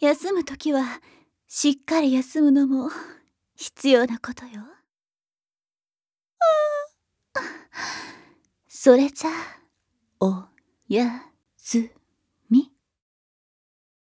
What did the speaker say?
休むときはしっかり休むのも必要なことよ。それじゃあおやすみ。